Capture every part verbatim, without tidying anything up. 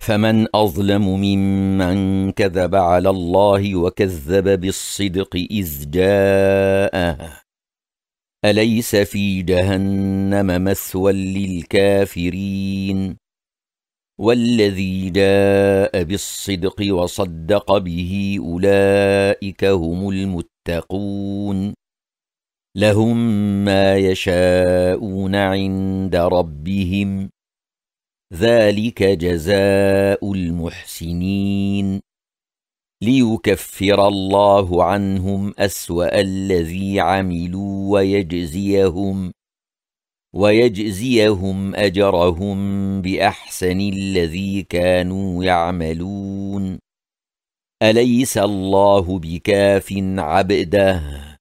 فمن أظلم ممن كذب على الله وكذب بالصدق إذ جاءه أليس في جهنم مثوى للكافرين والذي جاء بالصدق وصدق به أولئك هم المتقون لهم ما يشاءون عند ربهم ذلك جزاء المحسنين ليكفر الله عنهم أسوأ الذي عملوا ويجزيهم ويجزيهم أجرهم بأحسن الذي كانوا يعملون أليس الله بكاف عبده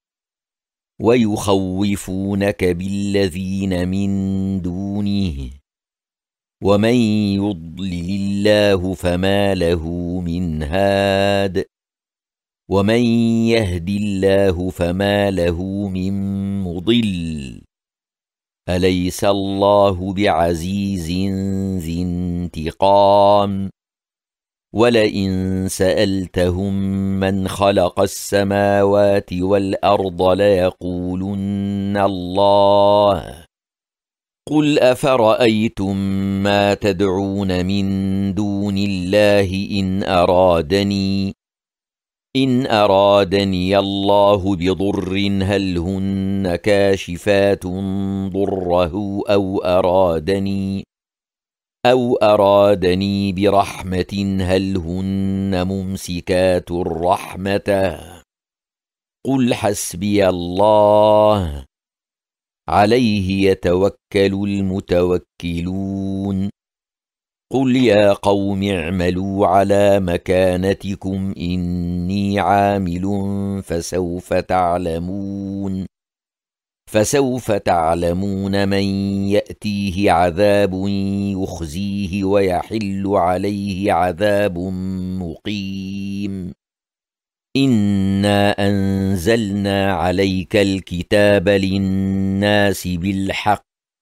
ويخوفونك بالذين من دونه ومن يضلل الله فما له من هاد ومن يهد الله فما له من مضل أليس الله بعزيز ذي انتقام ولئن سألتهم من خلق السماوات والأرض ليقولن الله قل أفرأيتم ما تدعون من دون الله إن أرادني إن أرادني الله بضر هل هن كاشفات ضره أو أرادني أو أرادني برحمة هل هن ممسكات رحمته قل حسبي الله عليه يتوكل المتوكلون قل يا قوم اعملوا على مكانتكم إني عامل فسوف تعلمون فسوف تعلمون من يأتيه عذاب يخزيه ويحل عليه عذاب مقيم إنا أنزلنا عليك الكتاب للناس بالحق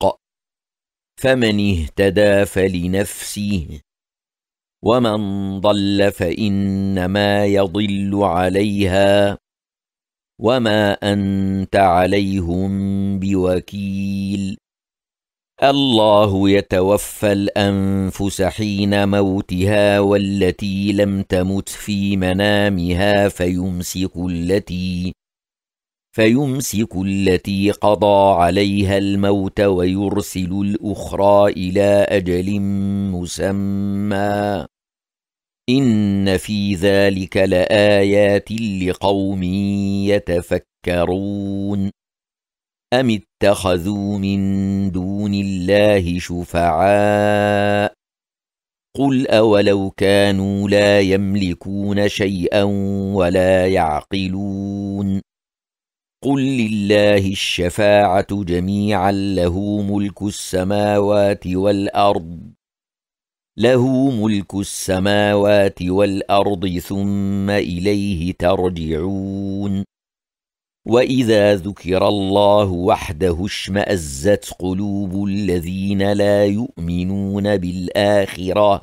فمن اهتدى فلنفسه ومن ضل فإنما يضل عليها وما أنت عليهم بوكيل الله يتوفى الأنفس حين موتها والتي لم تمت في منامها فيمسك التي فيمسك التي قضى عليها الموت ويرسل الأخرى إلى أجل مسمى إن في ذلك لآيات لقوم يتفكرون أم اتخذوا من دون الله شفعاء قل أولو كانوا لا يملكون شيئا ولا يعقلون قل لله الشفاعة جميعا له ملك السماوات والأرض له ملك السماوات والأرض ثم إليه ترجعون وإذا ذكر الله وحده اشمأزت قلوب الذين لا يؤمنون بالآخرة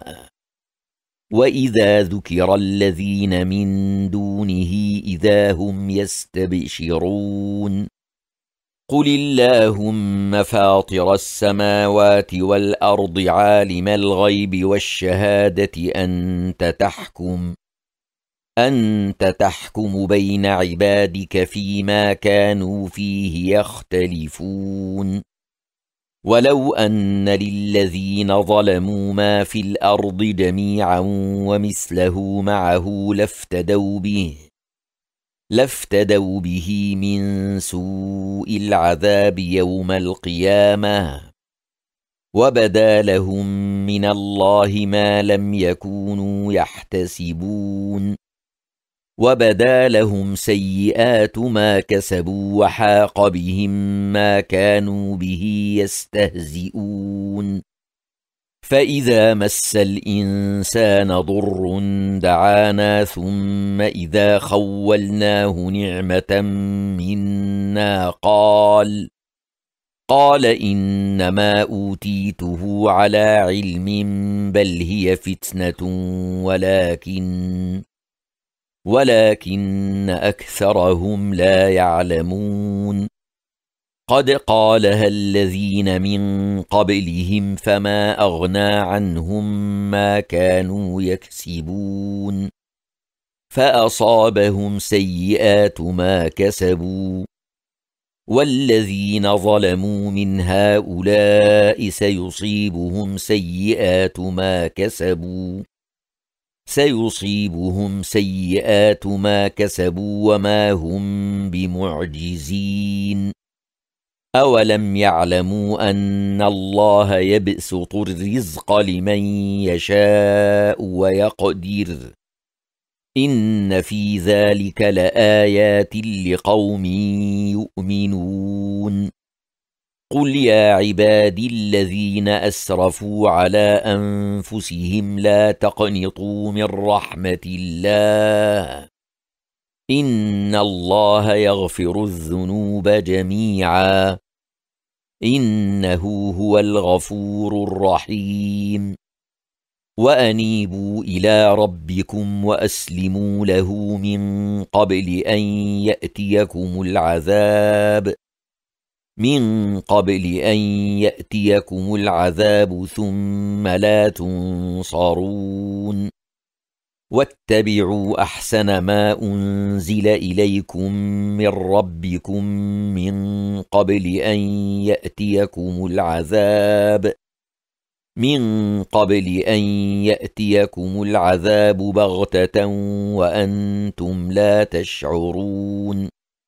وإذا ذكر الذين من دونه إذا هم يستبشرون قل اللهم فاطر السماوات والأرض عالم الغيب والشهادة أنت تحكم أنت تحكم بين عبادك فيما كانوا فيه يختلفون ولو أن للذين ظلموا ما في الأرض جميعا ومثله معه لافتدوا به لافتدوا به من سوء العذاب يوم القيامة وبدا لهم من الله ما لم يكونوا يحتسبون وبدا لهم سيئات ما كسبوا وحاق بهم ما كانوا به يستهزئون فإذا مس الإنسان ضر دعانا ثم إذا خولناه نعمة منا قال قال إنما أوتيته على علم بل هي فتنة ولكن ولكن أكثرهم لا يعلمون قد قالها الذين من قبلهم فما أغنى عنهم ما كانوا يكسبون فأصابهم سيئات ما كسبوا والذين ظلموا من هؤلاء سيصيبهم سيئات ما كسبوا سيصيبهم سيئات ما كسبوا وما هم بمعجزين أولم يعلموا أن الله يبسط الرزق لمن يشاء ويقدر إن في ذلك لآيات لقوم يؤمنون قل يا عبادي الذين أسرفوا على أنفسهم لا تقنطوا من رحمة الله إن الله يغفر الذنوب جميعا إنه هو الغفور الرحيم وأنيبوا إلى ربكم وأسلموا له من قبل أن يأتيكم العذاب من قبل أن يأتيكم العذاب ثم لا تنصرون واتبعوا أحسن ما أنزل إليكم من ربكم من قبل أن يأتيكم العذاب من قبل أن يأتيكم العذاب بغتة وأنتم لا تشعرون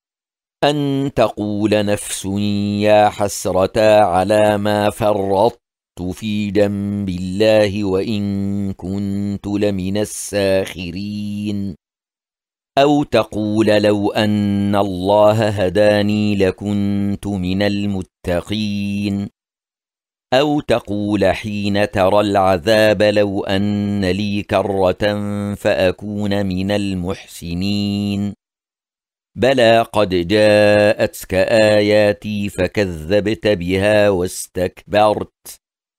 أن تقول نفس يا حسرتا على ما فرطت في جنب الله وإن كنت لمن الساخرين أو تقول لو أن الله هداني لكنت من المتقين أو تقول حين ترى العذاب لو أن لي كرة فأكون من المحسنين بلى قد جاءتك آياتي فكذبت بها واستكبرت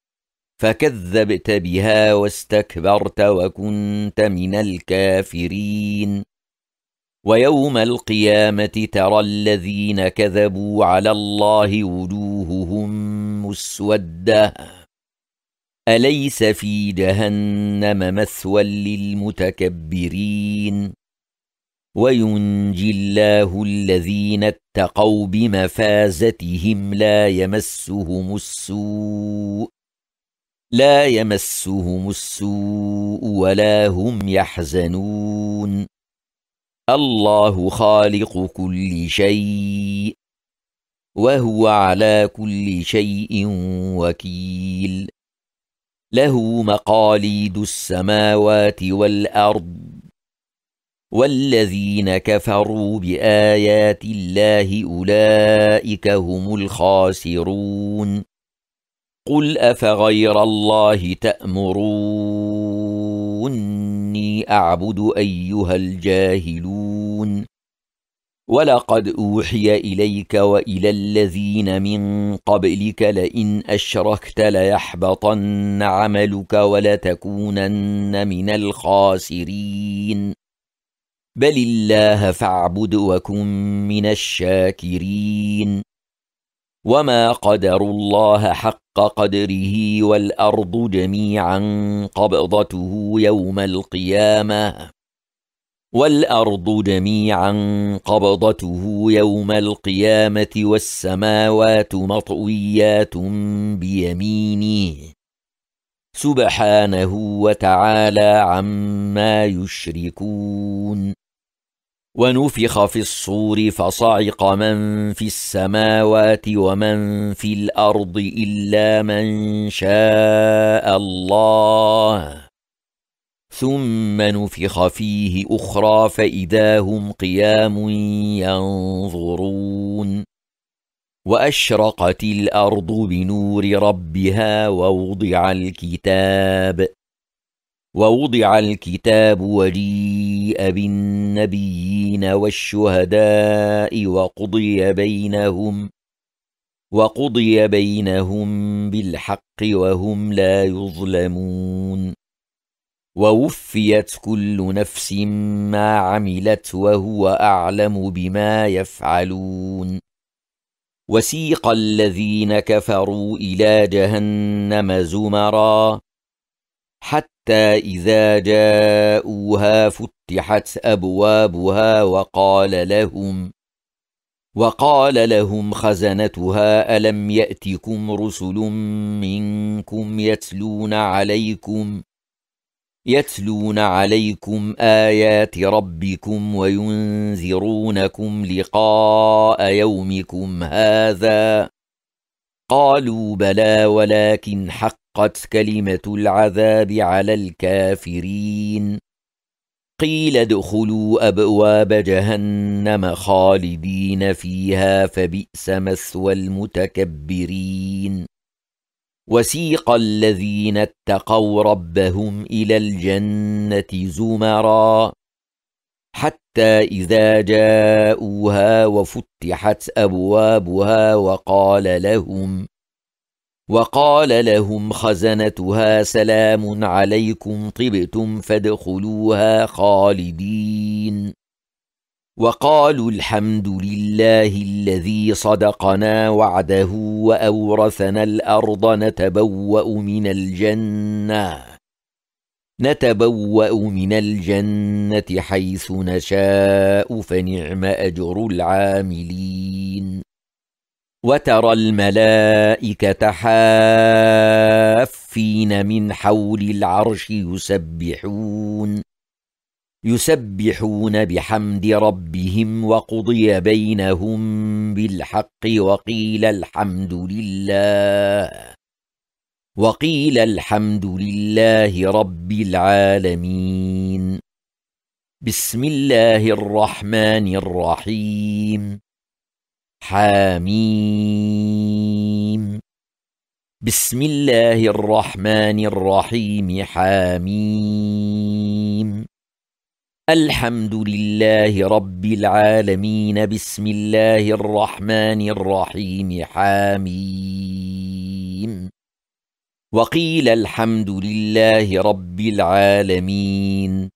فكذبت بها واستكبرت وكنت من الكافرين ويوم القيامة ترى الذين كذبوا على الله وجوههم مسودة أليس في جهنم مثوى للمتكبرين وينجي الله الذين اتقوا بمفازتهم لا يمسهم السوء لا يمسهم السوء ولا هم يحزنون الله خالق كل شيء وهو على كل شيء وكيل له مقاليد السماوات والأرض والذين كفروا بآيات الله أولئك هم الخاسرون قل أفغير الله تأمروني أعبد أيها الجاهلون ولقد أوحي إليك وإلى الذين من قبلك لئن أشركت ليحبطن عملك ولتكونن من الخاسرين بل الله فاعبد وكن من الشاكرين وما قدروا الله حق قدره والأرض جميعا قبضته يوم القيامة والأرض جميعا قبضته يوم القيامة والسماوات مطويات بيمينه سبحانه وتعالى عما يشركون ونفخ في الصور فصعق من في السماوات ومن في الأرض إلا من شاء الله ثم نفخ فيه أخرى فإذا هم قيام ينظرون وأشرقت الأرض بنور ربها ووضع الكتاب ووضع الكتاب وجيء بالنبيين والشهداء وقضي بينهم وقضي بينهم بالحق وهم لا يظلمون ووفيت كل نفس ما عملت وهو أعلم بما يفعلون وسيق الذين كفروا إلى جهنم زمرا حتى إذا جاءوها فتحت أبوابها وقال لهم وقال لهم خزنتها ألم يأتكم رسل منكم يتلون عليكم يتلون عليكم آيات ربكم وينذرونكم لقاء يومكم هذا قالوا بلى ولكن حقت كلمة العذاب على الكافرين قيل ادخلوا أبواب جهنم خالدين فيها فبئس مثوى المتكبرين وسيق الذين اتقوا ربهم إلى الجنة زمرا حتى إذا جاءوها وفتحت أبوابها وقال لهم وقال لهم خزنتها سلام عليكم طبتم فادخلوها خالدين وقالوا الحمد لله الذي صدقنا وعده وأورثنا الأرض نتبوأ من الجنة نتبوأ من الجنة حيث نشاء فنعم أجر العاملين وترى الملائكة حافين من حول العرش يسبحون يسبحون بحمد ربهم وقضي بينهم بالحق وقيل الحمد لله وقيل الحمد لله رب العالمين بسم الله الرحمن الرحيم حاميم بسم الله الرحمن الرحيم حاميم الحمد لله رب العالمين بسم الله الرحمن الرحيم حاميم وقيل الحمد لله رب العالمين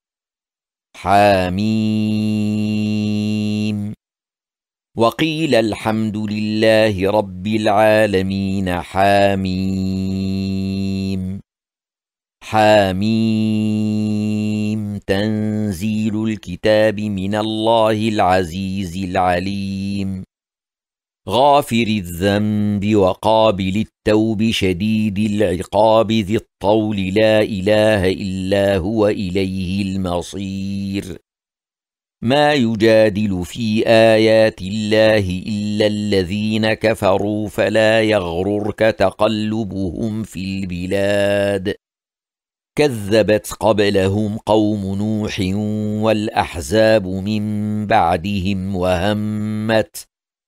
حاميم وقيل الحمد لله رب العالمين حاميم حاميم تنزيل الكتاب من الله العزيز العليم غافر الذنب وقابل التوب شديد العقاب ذي الطول لا إله إلا هو إليه المصير ما يجادل في آيات الله إلا الذين كفروا فلا يغررك تقلبهم في البلاد كذبت قبلهم قوم نوح والأحزاب من بعدهم وهمت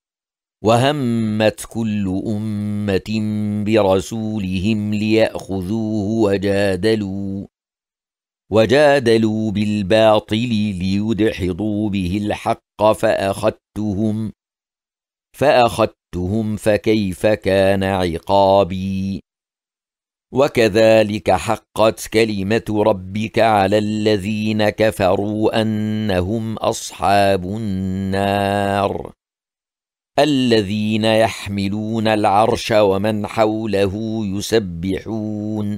وهمت كل أمة برسولهم ليأخذوه وجادلوا وجادلوا بالباطل ليدحضوا به الحق فأخذتهم فأخذتهم فكيف كان عقابي وكذلك حقت كلمة ربك على الذين كفروا أنهم أصحاب النار الذين يحملون العرش ومن حوله يسبحون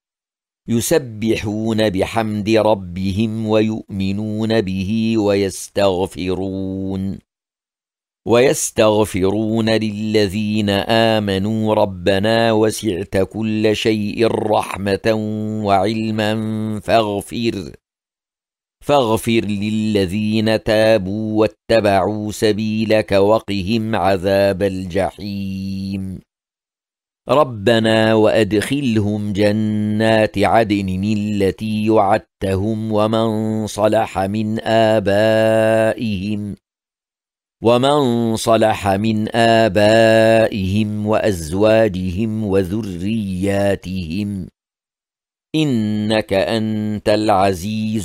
يسبحون بحمد ربهم ويؤمنون به ويستغفرون ويستغفرون للذين آمنوا ربنا وسعت كل شيء رحمة وعلما فاغفر فاغفر للذين تابوا واتبعوا سبيلك وقهم عذاب الجحيم ربنا وأدخلهم جنات عدن التي وعدتهم ومن صلح من آبائهم ومن صلح من آبائهم وأزواجهم وذرياتهم إنك أنت العزيز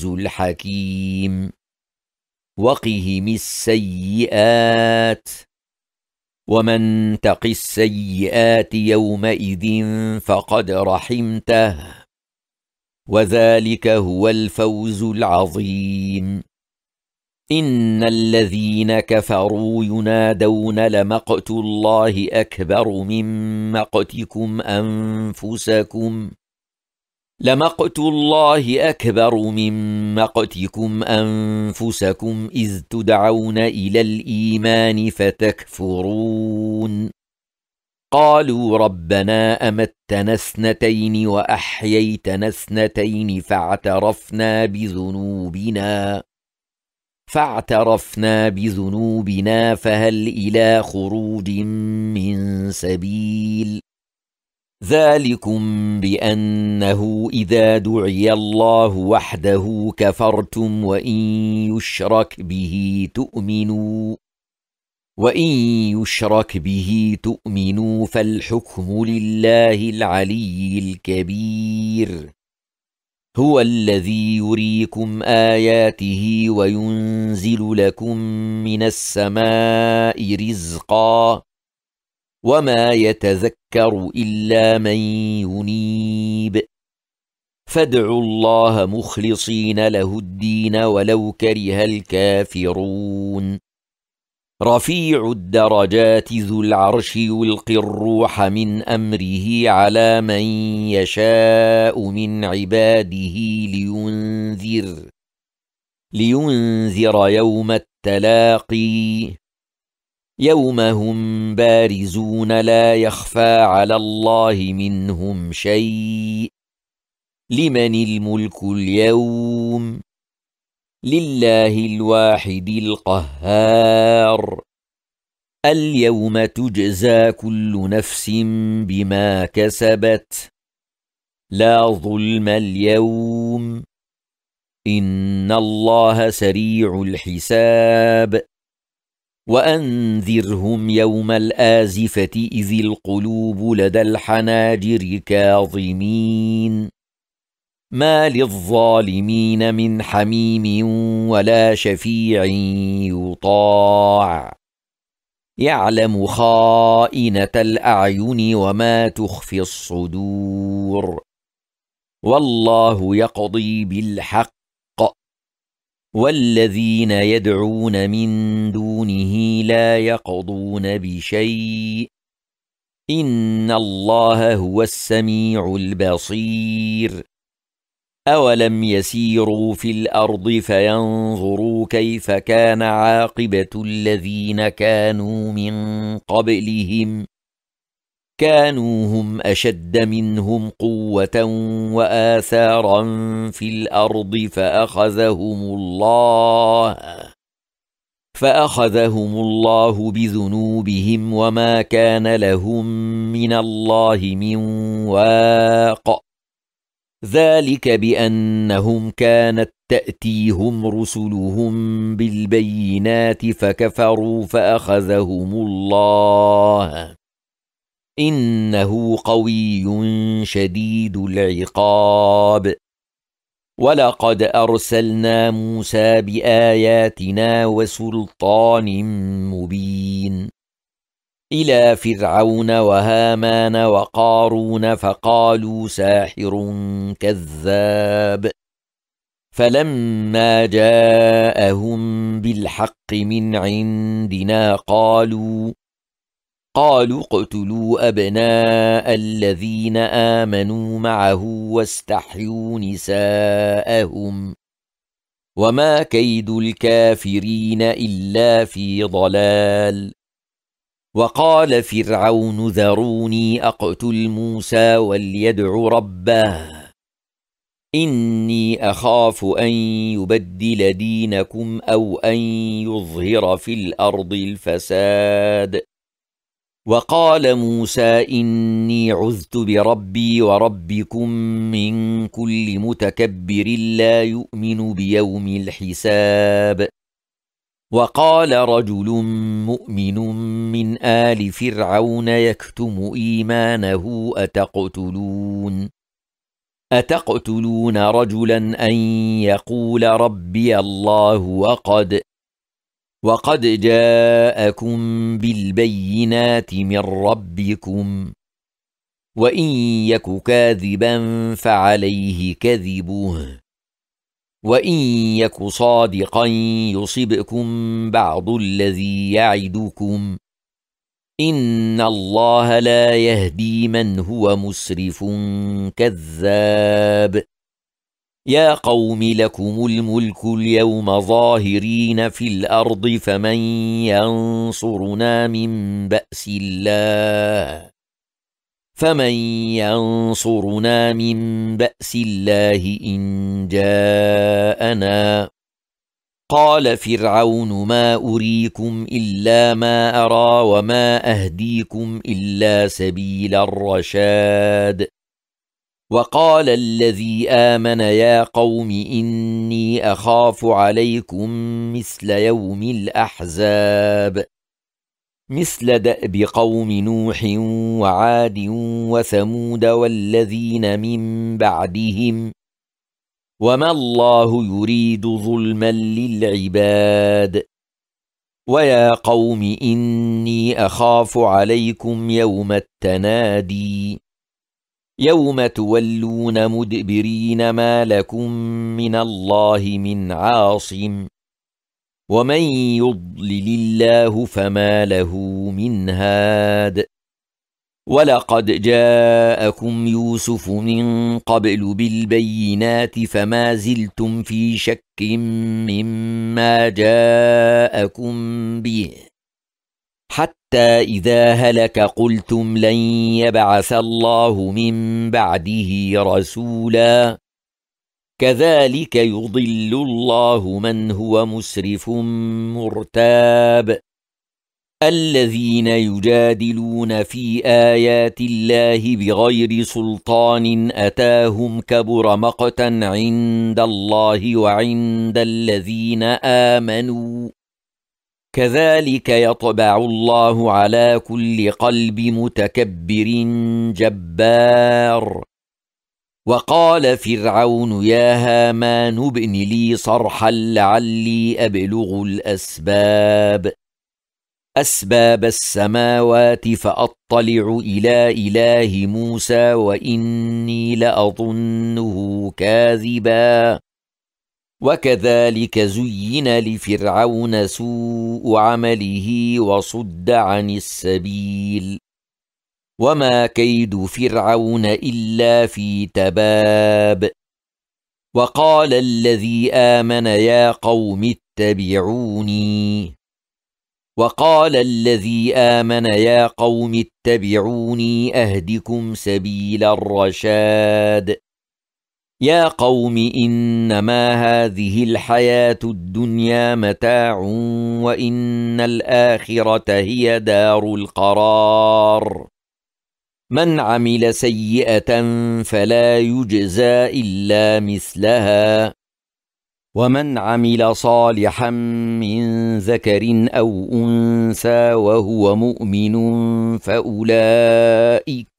الحكيم وقهم السيئات ومن تق السيئات يومئذ فقد رحمته وذلك هو الفوز العظيم. إن الذين كفروا ينادون لمقت الله أكبر من مقتكم أنفسكم لمقت الله أكبر من مقتكم أنفسكم إذ تدعون إلى الإيمان فتكفرون. قالوا ربنا أمتنا اثنتين وأحييتنا اثنتين فاعترفنا بذنوبنا فاعترفنا بذنوبنا فهل إلى خروج من سبيل. ذلكم بأنه إذا دعي الله وحده كفرتم وإن يشرك به تؤمنوا وإن يشرك به تؤمنوا فالحكم لله العلي الكبير. هو الذي يريكم آياته وينزل لكم من السماء رزقا وما يتذكر إلا من ينيب. فادعوا الله مخلصين له الدين ولو كره الكافرون. رفيع الدرجات ذو العرش يلقي الروح من أمره على من يشاء من عباده لينذر لينذر يوم التلاقي يوم هم بارزون لا يخفى على الله منهم شيء. لمن الملك اليوم؟ لله الواحد القهار. اليوم تجزى كل نفس بما كسبت لا ظلم اليوم إن الله سريع الحساب. وأنذرهم يوم الآزفة إذ القلوب لدى الحناجر كاظمين ما للظالمين من حميم ولا شفيع يطاع يعلم خائنة الأعين وما تخفي الصدور. والله يقضي بالحق والذين يدعون من دونه لا يقضون بشيء إن الله هو السميع البصير. أولم يسيروا في الأرض فينظروا كيف كان عاقبة الذين كانوا من قبلهم كانوا هم أشد منهم قوة وآثارا في الأرض فأخذهم الله فأخذهم الله بذنوبهم وما كان لهم من الله من واق. ذلك بأنهم كانت تأتيهم رسلهم بالبينات فكفروا فأخذهم الله إنه قوي شديد العقاب. ولقد أرسلنا موسى بآياتنا وسلطان مبين إلى فرعون وهامان وقارون فقالوا ساحر كذاب. فلما جاءهم بالحق من عندنا قالوا قالوا اقتلوا أبناء الذين آمنوا معه واستحيوا نساءهم وما كيد الكافرين إلا في ضلال. وقال فرعون ذروني أقتل موسى وليدع ربه إني أخاف أن يبدل دينكم أو أن يظهر في الأرض الفساد. وقال موسى إني عذت بربي وربكم من كل متكبر لا يؤمن بيوم الحساب. وقال رجل مؤمن من آل فرعون يكتم إيمانه أتقتلون أتقتلون رجلا أن يقول ربي الله وقد وقد جاءكم بالبينات من ربكم وإن يك كاذبا فعليه كذبه وإن يك صادقا يصبكم بعض الذي يعدكم إن الله لا يهدي من هو مسرف كذاب يا قوم لكم الملك اليوم ظاهرين في الأرض فمن ينصرنا من بأس الله فمن ينصرنا من بأس الله إن جاءنا قال فرعون ما أريكم إلا ما أرى وما أهديكم إلا سبيل الرشاد وقال الذي آمن يا قوم إني أخاف عليكم مثل يوم الأحزاب مثل دأب قوم نوح وعاد وثمود والذين من بعدهم وما الله يريد ظلما للعباد ويا قوم إني أخاف عليكم يوم التنادي يوم تولون مدبرين ما لكم من الله من عاصم ومن يضلل الله فما له من هاد ولقد جاءكم يوسف من قبل بالبينات فما زلتم في شك مما جاءكم به حتى إذا هلك قلتم لن يبعث الله من بعده رسولا كذلك يضل الله من هو مسرف مرتاب الذين يجادلون في آيات الله بغير سلطان أتاهم كبر مقتا عند الله وعند الذين آمنوا كذلك يطبع الله على كل قلب متكبر جبار وقال فرعون يا هامان ابن لي صرحا لعلي أبلغ الأسباب أسباب السماوات فأطلع إلى إله موسى وإني لأظنه كاذبا وكذلك زين لفرعون سوء عمله وصد عن السبيل وما كيد فرعون إلا في تباب وقال الذي آمن يا قوم اتبعوني وقال الذي آمن يا قوم اتبعوني أهدكم سبيل الرشاد يا قوم إنما هذه الحياة الدنيا متاع وإن الآخرة هي دار القرار من عمل سيئة فلا يجزى إلا مثلها ومن عمل صالحا من ذكر أو أنثى وهو مؤمن فأولئك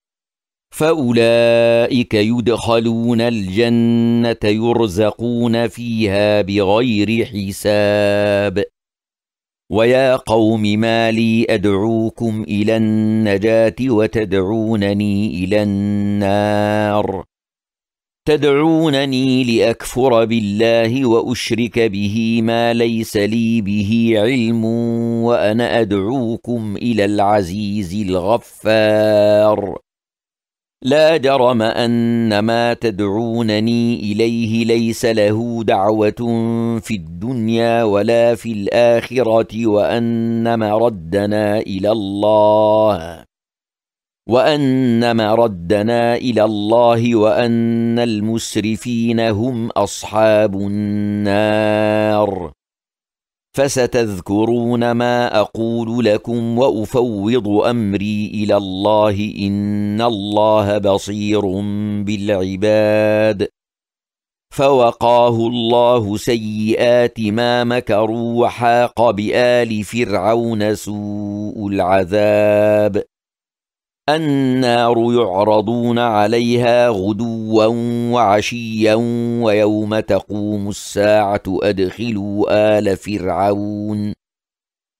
فأولئك يدخلون الجنة يرزقون فيها بغير حساب ويا قوم ما لي أدعوكم إلى النجاة وتدعونني إلى النار تدعونني لأكفر بالله وأشرك به ما ليس لي به علم وأنا أدعوكم إلى العزيز الغفار لا جرم أن ما تدعونني إليه ليس له دعوة في الدنيا ولا في الآخرة وأن مردنا إلى الله وأن مردنا إلى الله وأن المسرفين هم أصحاب النار فستذكرون ما أقول لكم وأفوض أمري إلى الله إن الله بصير بالعباد فوقاه الله سيئات ما مكروا وحاق بآل فرعون سوء العذاب النار يعرضون عليها غدوا وعشيا ويوم تقوم الساعة أدخلوا آل فرعون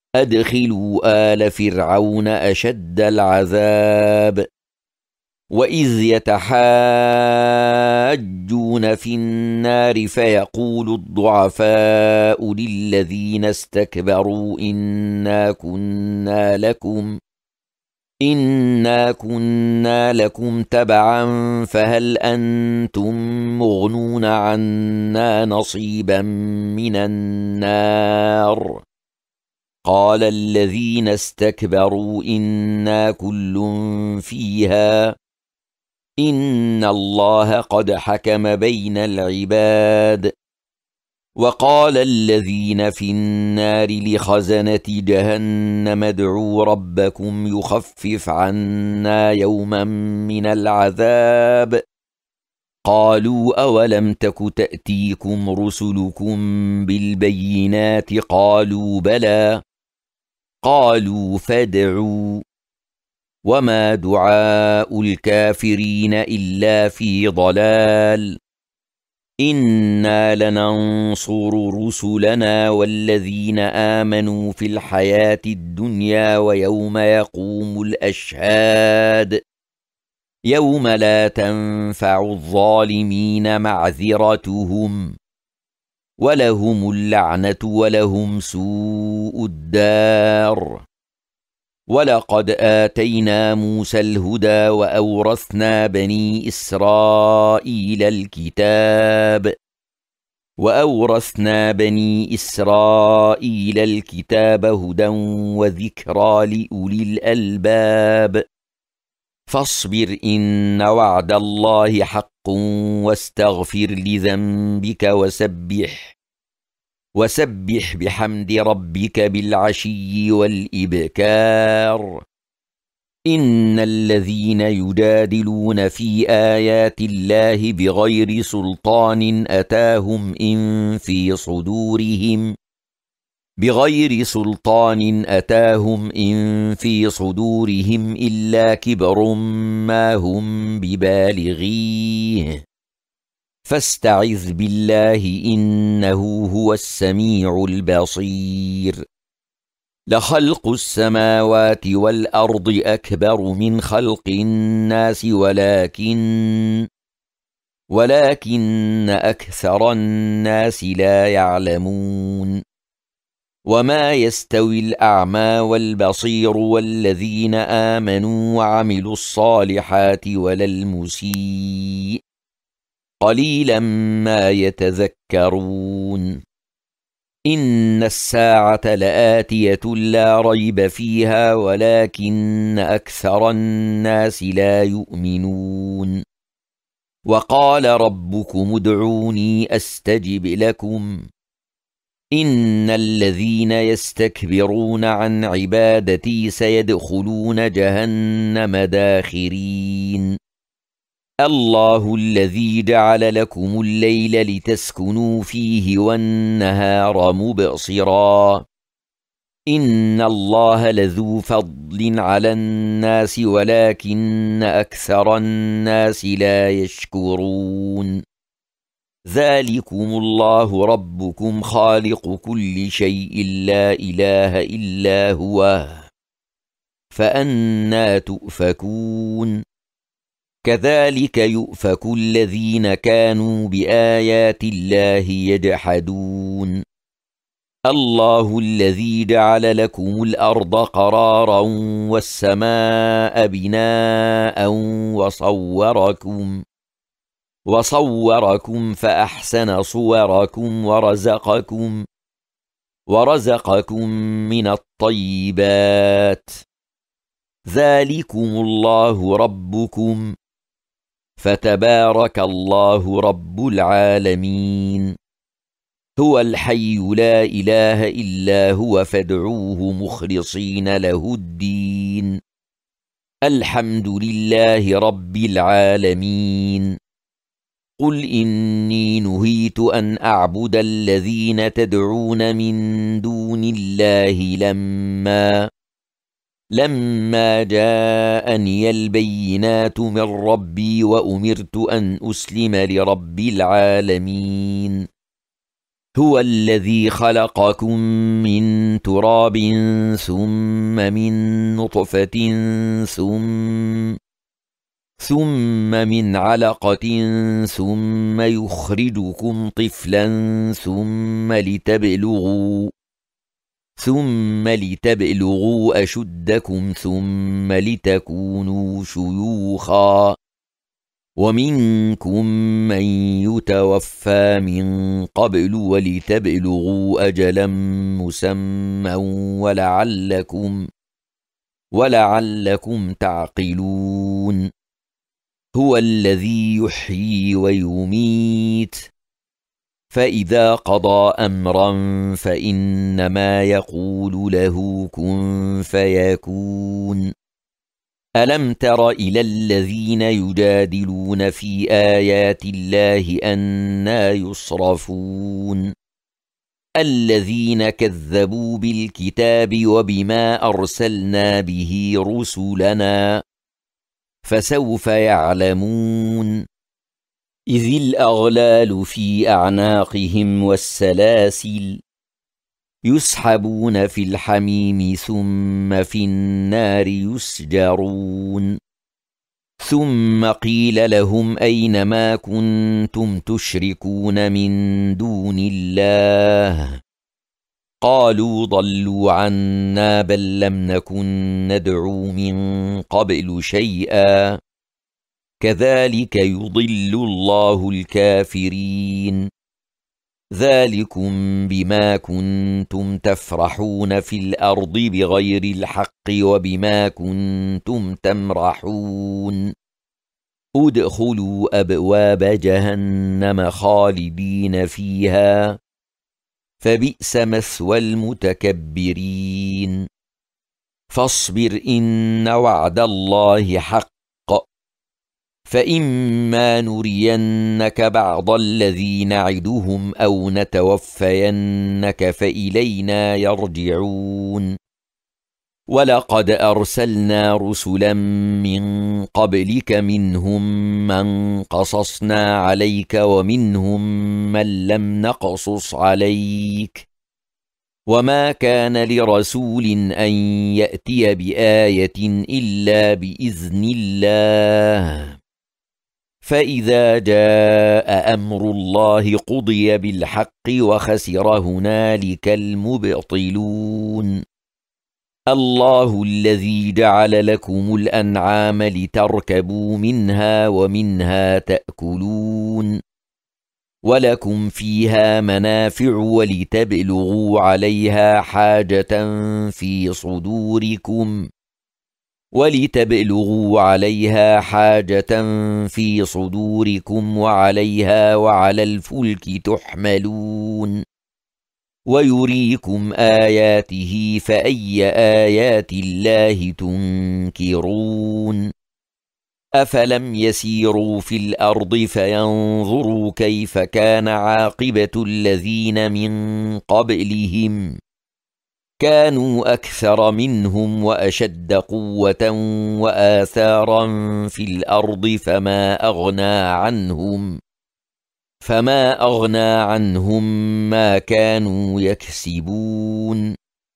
أدخلوا آل فرعون أشد العذاب وإذ يتحاجون في النار فيقول الضعفاء للذين استكبروا إنا كنا لكم إنا كنا لكم تبعا فهل أنتم مغنون عنا نصيبا من النار قال الذين استكبروا إنا كل فيها إن الله قد حكم بين العباد وقال الذين في النار لخزنة جهنم ادعوا ربكم يخفف عنا يوما من العذاب قالوا أولم تك تأتيكم رسلكم بالبينات قالوا بلى قالوا فادعوا وما دعاء الكافرين إلا في ضلال إنا لننصر رسلنا والذين آمنوا في الحياة الدنيا ويوم يقوم الأشهاد يوم لا تنفع الظالمين معذرتهم ولهم اللعنة ولهم سوء الدار ولقد آتينا موسى الهدى وأورثنا بني إسرائيل الكتاب وأورثنا بني إسرائيل الكتاب هدى وذكرى لأولي الألباب فاصبر إن وعد الله حق واستغفر لذنبك وسبح وسبح بحمد ربك بالعشي والإبكار إن الذين يجادلون في آيات الله بغير سلطان أتاهم إن في صدورهم بغير سلطان أتاهم إن في صدورهم إلا كبر ما هم ببالغيه فاستعذ بالله إنه هو السميع البصير لخلق السماوات والأرض أكبر من خلق الناس ولكن ولكن أكثر الناس لا يعلمون وما يستوي الأعمى والبصير والذين آمنوا وعملوا الصالحات ولا المسيء قليلا ما يتذكرون إن الساعة لآتية لا ريب فيها ولكن أكثر الناس لا يؤمنون وقال ربكم ادعوني أستجب لكم إن الذين يستكبرون عن عبادتي سيدخلون جهنم داخرين الله الذي جعل لكم الليل لتسكنوا فيه والنهار مبصرا إن الله لذو فضل على الناس ولكن أكثر الناس لا يشكرون ذلكم الله ربكم خالق كل شيء لا إله إلا هو فأنى تؤفكون كذلك يؤفك الذين كانوا بآيات الله يجحدون الله الذي جعل لكم الأرض قرارا والسماء بناء وصوركم وصوركم فأحسن صوركم ورزقكم ورزقكم من الطيبات ذلكم الله ربكم فتبارك الله رب العالمين هو الحي لا إله إلا هو فادعوه مخلصين له الدين الحمد لله رب العالمين قل إني نهيت أن أعبد الذين تدعون من دون الله لما لما جاءني البينات من ربي وأمرت أن أسلم لرب العالمين هو الذي خلقكم من تراب ثم من نطفة ثم ثم من علقة ثم يخرجكم طفلا ثم لتبلغوا ثم لتبلغوا أشدكم ثم لتكونوا شيوخا ومنكم من يتوفى من قبل ولتبلغوا أجلا مسمى ولعلكم ولعلكم تعقلون هو الذي يحيي ويميت فإذا قضى أمرا فإنما يقول له كن فيكون ألم تر إلى الذين يجادلون في آيات الله أنى يصرفون الذين كذبوا بالكتاب وبما أرسلنا به رسلنا فسوف يعلمون إذ الأغلال في أعناقهم والسلاسل يسحبون في الحميم ثم في النار يسجرون ثم قيل لهم أين ما كنتم تشركون من دون الله قالوا ضلوا عنا بل لم نكن ندعو من قبل شيئا كذلك يضل الله الكافرين ذلكم بما كنتم تفرحون في الأرض بغير الحق وبما كنتم تمرحون ادخلوا أبواب جهنم خالدين فيها فبئس مثوى المتكبرين فاصبر إن وعد الله حق فإما نرينك بعض الذي نعدهم أو نتوفينك فإلينا يرجعون ولقد أرسلنا رسلا من قبلك منهم من قصصنا عليك ومنهم من لم نقصص عليك وما كان لرسول أن يأتي بآية إلا بإذن الله فإذا جاء أمر الله قضي بالحق وخسر هنالك المبطلون الله الذي جعل لكم الأنعام لتركبوا منها ومنها تأكلون ولكم فيها منافع ولتبلغوا عليها حاجة في صدوركم ولتبلغوا عليها حاجة في صدوركم وعليها وعلى الفلك تحملون ويريكم آياته فأي آيات الله تنكرون أفلم يسيروا في الأرض فينظروا كيف كان عاقبة الذين من قبلهم كانوا أكثر منهم وأشد قوة وآثارا في الأرض فما أغنى عنهم فما أغنى عنهم ما كانوا يكسبون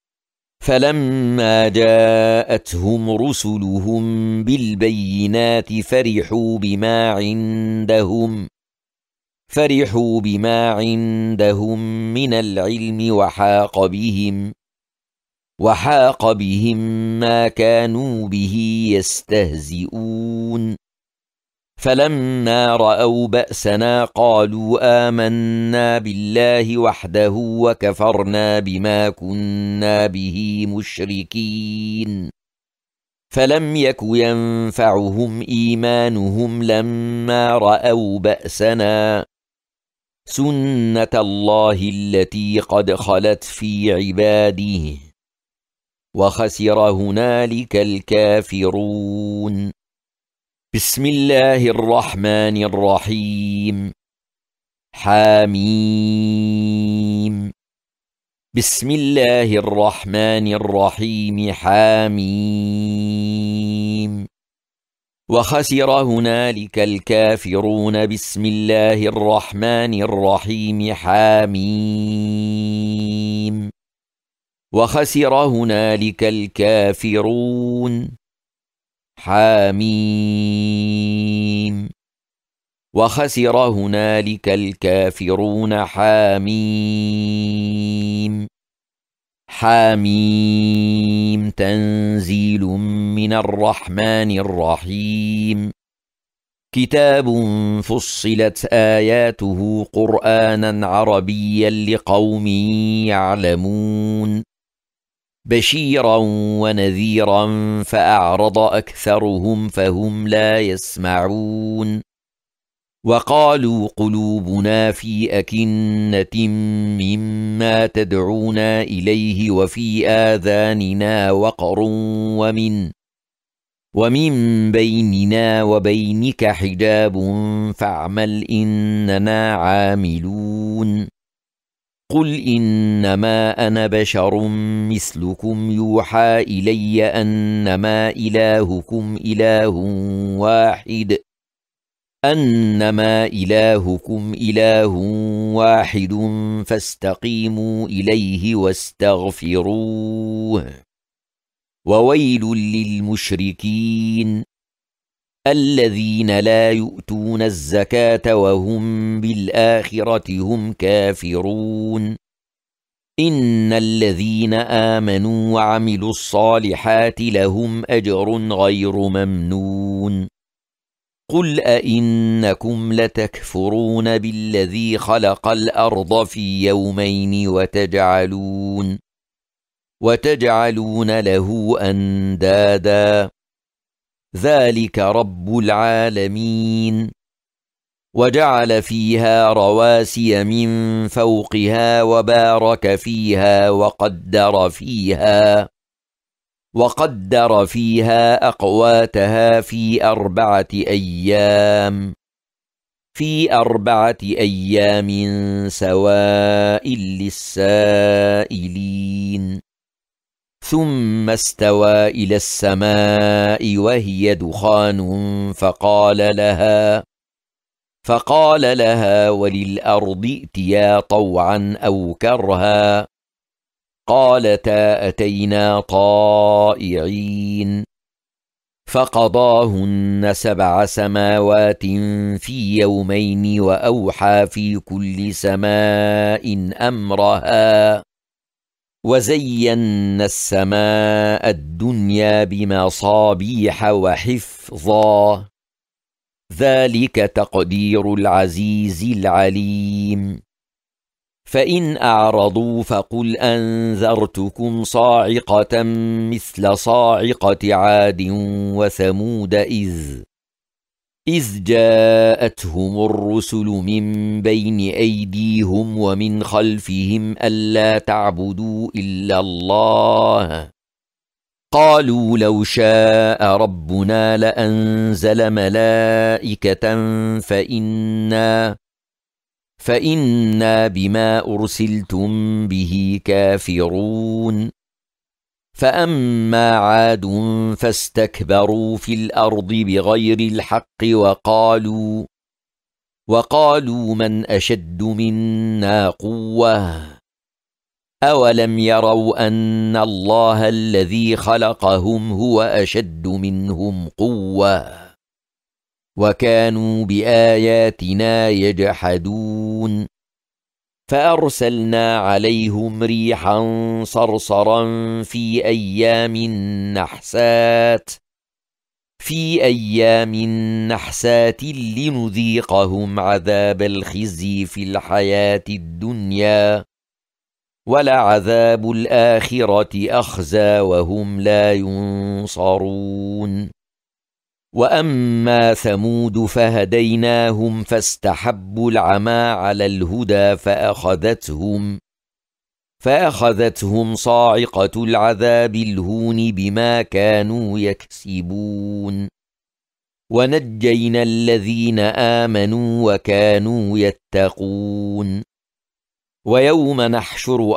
فلما جاءتهم رسلهم بالبينات فرحوا بما عندهم فرحوا بما عندهم من العلم وحاق بهم وحاق بهم ما كانوا به يستهزئون فلما رأوا بأسنا قالوا آمنا بالله وحده وكفرنا بما كنا به مشركين فلم يك ينفعهم إيمانهم لما رأوا بأسنا سنة الله التي قد خلت في عباده وخسر هنالك الكافرون بسم الله الرحمن الرحيم حاميم بسم الله الرحمن الرحيم حاميم وخسر هنالك الكافرون. بسم الله الرحمن الرحيم. حاميم. وخسر هنالك الكافرون. حاميم. وخسر هنالك الكافرون. حاميم. حاميم. تنزيل من الرحمن الرحيم. كتاب فصلت آياته قرآنا عربيا لقوم يعلمون. بشيرا ونذيرا فأعرض أكثرهم فهم لا يسمعون. وقالوا قلوبنا في أكنة مما تدعونا إليه وفي آذاننا وقر ومن ومن بيننا وبينك حجاب فاعمل إننا عاملون. قل إنما أنا بشر مثلكم يوحى إلي أنما إلهكم إله واحد أنما إلهكم إله واحد فاستقيموا إليه واستغفروه. وويل للمشركين الذين لا يؤتون الزكاة وهم بالآخرة هم كافرون. إن الذين آمنوا وعملوا الصالحات لهم أجر غير ممنون. قل أئنكم لتكفرون بالذي خلق الأرض في يومين وتجعلون وتجعلون له أندادا ذلك رب العالمين. وجعل فيها رواسي من فوقها وبارك فيها وقدر فيها وقدر فيها أقواتها في أربعة أيام في أربعة أيام سواء للسائلين. ثم استوى إلى السماء وهي دخان فقال لها فقال لها وللأرض ائتيا طوعا أو كرها قالتا أتينا طائعين. فقضاهن سبع سماوات في يومين وأوحى في كل سماء أمرها وزينا السماء الدنيا بمصابيح وحفظا ذلك تقدير العزيز العليم. فإن أعرضوا فقل أنذرتكم صاعقة مثل صاعقة عاد وثمود إذ إذ جاءتهم الرسل من بين أيديهم ومن خلفهم ألا تعبدوا إلا الله قالوا لو شاء ربنا لأنزل ملائكة فإنا فإنا بما أرسلتم به كافرون. فأما عاد فاستكبروا في الأرض بغير الحق وقالوا وقالوا من أشد منا قوة أولم يروا أن الله الذي خلقهم هو أشد منهم قوة وكانوا بآياتنا يجحدون. فأرسلنا عليهم ريحا صرصرا في أيام نحسات في أيام نحسات لنذيقهم عذاب الخزي في الحياة الدنيا ولعذاب الآخرة أخزى وهم لا ينصرون. وأما ثمود فهديناهم فاستحبوا العمى على الهدى فأخذتهم فأخذتهم صاعقة العذاب الهون بما كانوا يكسبون. ونجينا الذين آمنوا وكانوا يتقون. ويوم نحشر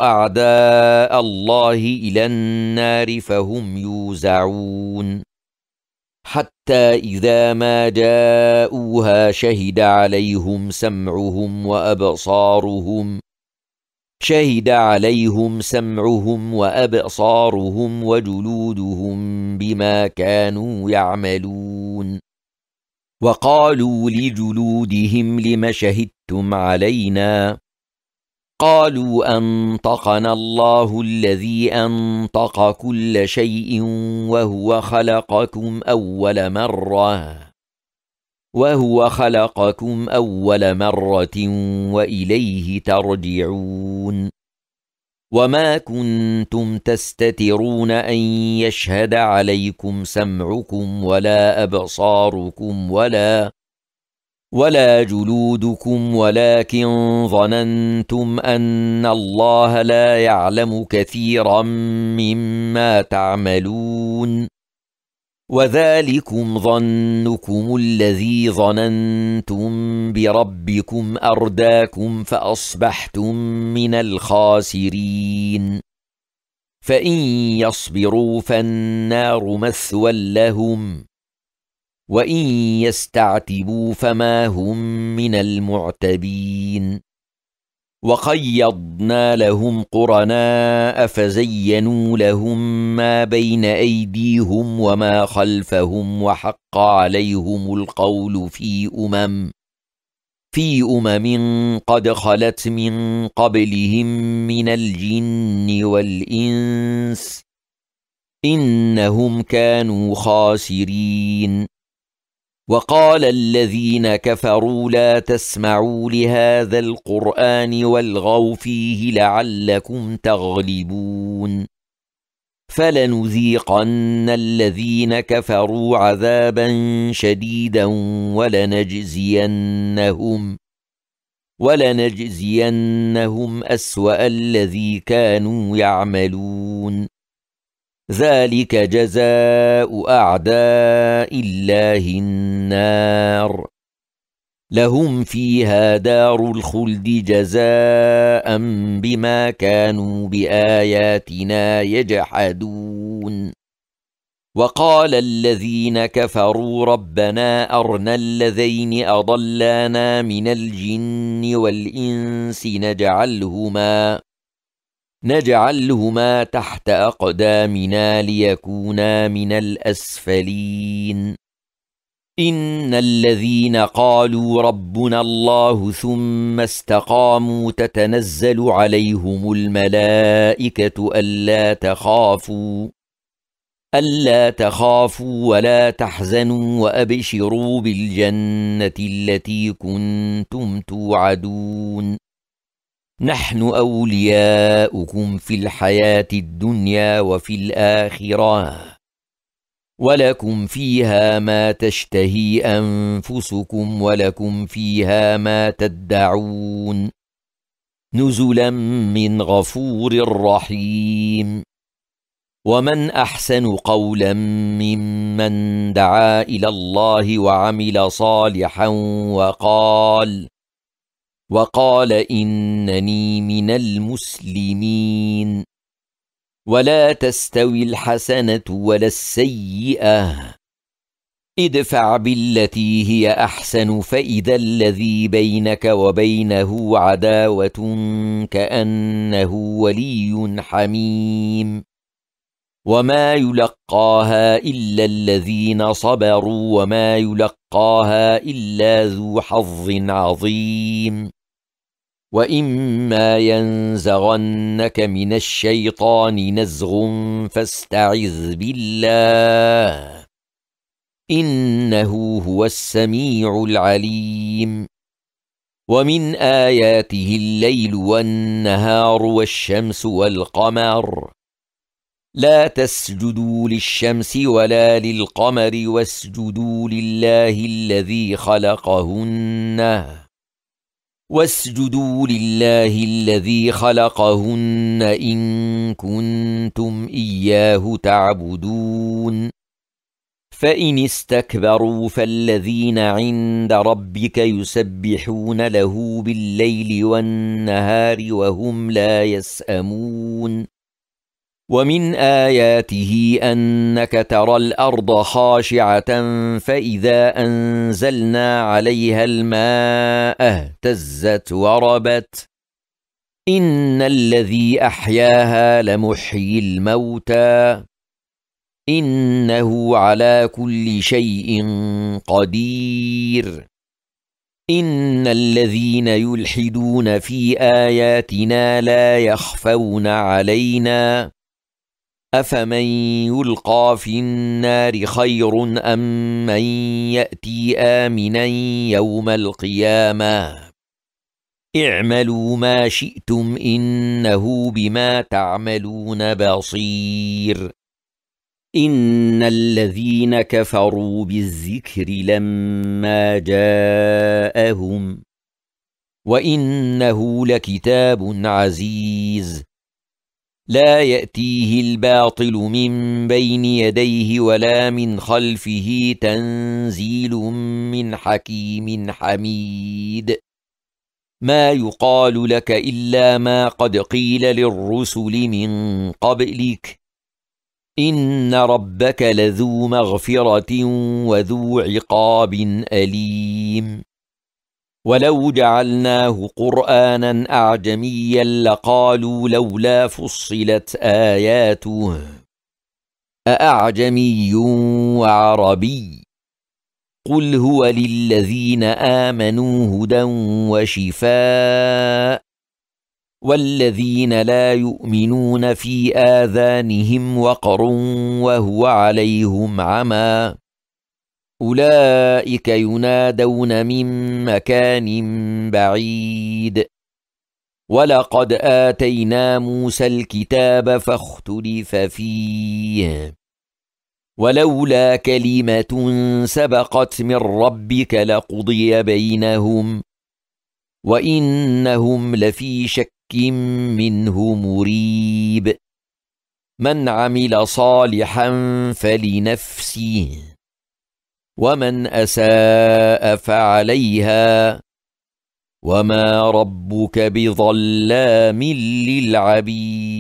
أعداء الله إلى النار فهم يوزعون. حتى إذا ما جاءوها شهد عليهم سمعهم وأبصارهم شهد عليهم سمعهم وأبصارهم وجلودهم بما كانوا يعملون. وقالوا لجلودهم لم شهدتم علينا؟ قالوا أنطقنا الله الذي أنطق كل شيء وهو خلقكم أول مرة وهو خلقكم أول مرة وإليه ترجعون. وما كنتم تستترون أن يشهد عليكم سمعكم ولا أبصاركم ولا ولا جلودكم ولكن ظننتم أن الله لا يعلم كثيرا مما تعملون. وذلكم ظنكم الذي ظننتم بربكم أرداكم فأصبحتم من الخاسرين. فإن يصبروا فالنار مثوى لهم وإن يستعتبوا فما هم من المعتبين. وقيضنا لهم قرناء فزينوا لهم ما بين أيديهم وما خلفهم وحق عليهم القول في أمم في أمم قد خلت من قبلهم من الجن والإنس إنهم كانوا خاسرين. وقال الذين كفروا لا تسمعوا لهذا القرآن والغوا فيه لعلكم تغلبون. فلنذيقن الذين كفروا عذابا شديدا ولنجزينهم ولنجزينهم أسوأ الذي كانوا يعملون. ذلك جزاء أعداء الله النار لهم فيها دار الخلد جزاء بما كانوا بآياتنا يجحدون. وقال الذين كفروا ربنا أرنا الذين أضلانا من الجن والإنس نجعلهما نجعلهما تحت أقدامنا ليكونا من الأسفلين. إن الذين قالوا ربنا الله ثم استقاموا تتنزل عليهم الملائكة ألا تخافوا ألا تخافوا ولا تحزنوا وأبشروا بالجنة التي كنتم توعدون. نحن أولياؤكم في الحياة الدنيا وفي الآخرة ولكم فيها ما تشتهي أنفسكم ولكم فيها ما تدعون نزلا من غفور رحيم. ومن أحسن قولا ممن دعا إلى الله وعمل صالحا وقال وقال إنني من المسلمين. ولا تستوي الحسنة ولا السيئة ادفع بالتي هي أحسن فإذا الذي بينك وبينه عداوة كأنه ولي حميم. وما يلقاها إلا الذين صبروا وما يلقاها إلا ذو حظ عظيم. وإما ينزغنك من الشيطان نزغ فاستعذ بالله إنه هو السميع العليم. ومن آياته الليل والنهار والشمس والقمر لا تسجدوا للشمس ولا للقمر واسجدوا لله الذي خلقهن واسجدوا لله الذي خلقهن إن كنتم إياه تعبدون. فإن استكبروا فالذين عند ربك يسبحون له بالليل والنهار وهم لا يسأمون. ومن آياته أنك ترى الأرض خاشعة فإذا أنزلنا عليها الماء اهتزت وربت إن الذي أحياها لمحيي الموتى إنه على كل شيء قدير إن الذين يلحدون في آياتنا لا يخفون علينا أفمن يلقى في النار خير أم من يأتي آمنا يوم القيامة اعملوا ما شئتم إنه بما تعملون بصير إن الذين كفروا بالذكر لما جاءهم وإنه لكتاب عزيز لا يأتيه الباطل من بين يديه ولا من خلفه تنزيل من حكيم حميد ما يقال لك إلا ما قد قيل للرسل من قبلك إن ربك لذو مغفرة وذو عقاب أليم ولو جعلناه قرآنا أعجميا لقالوا لولا فصلت آياته أأعجمي وعربي قل هو للذين آمنوا هدى وشفاء والذين لا يؤمنون في آذانهم وقر وهو عليهم عمى أولئك ينادون من مكان بعيد ولقد آتينا موسى الكتاب فاختلف فيه ولولا كلمة سبقت من ربك لقضي بينهم وإنهم لفي شك منه مريب من عمل صالحا فلنفسه ومن أساء فعليها وما ربك بظلام للعبيد.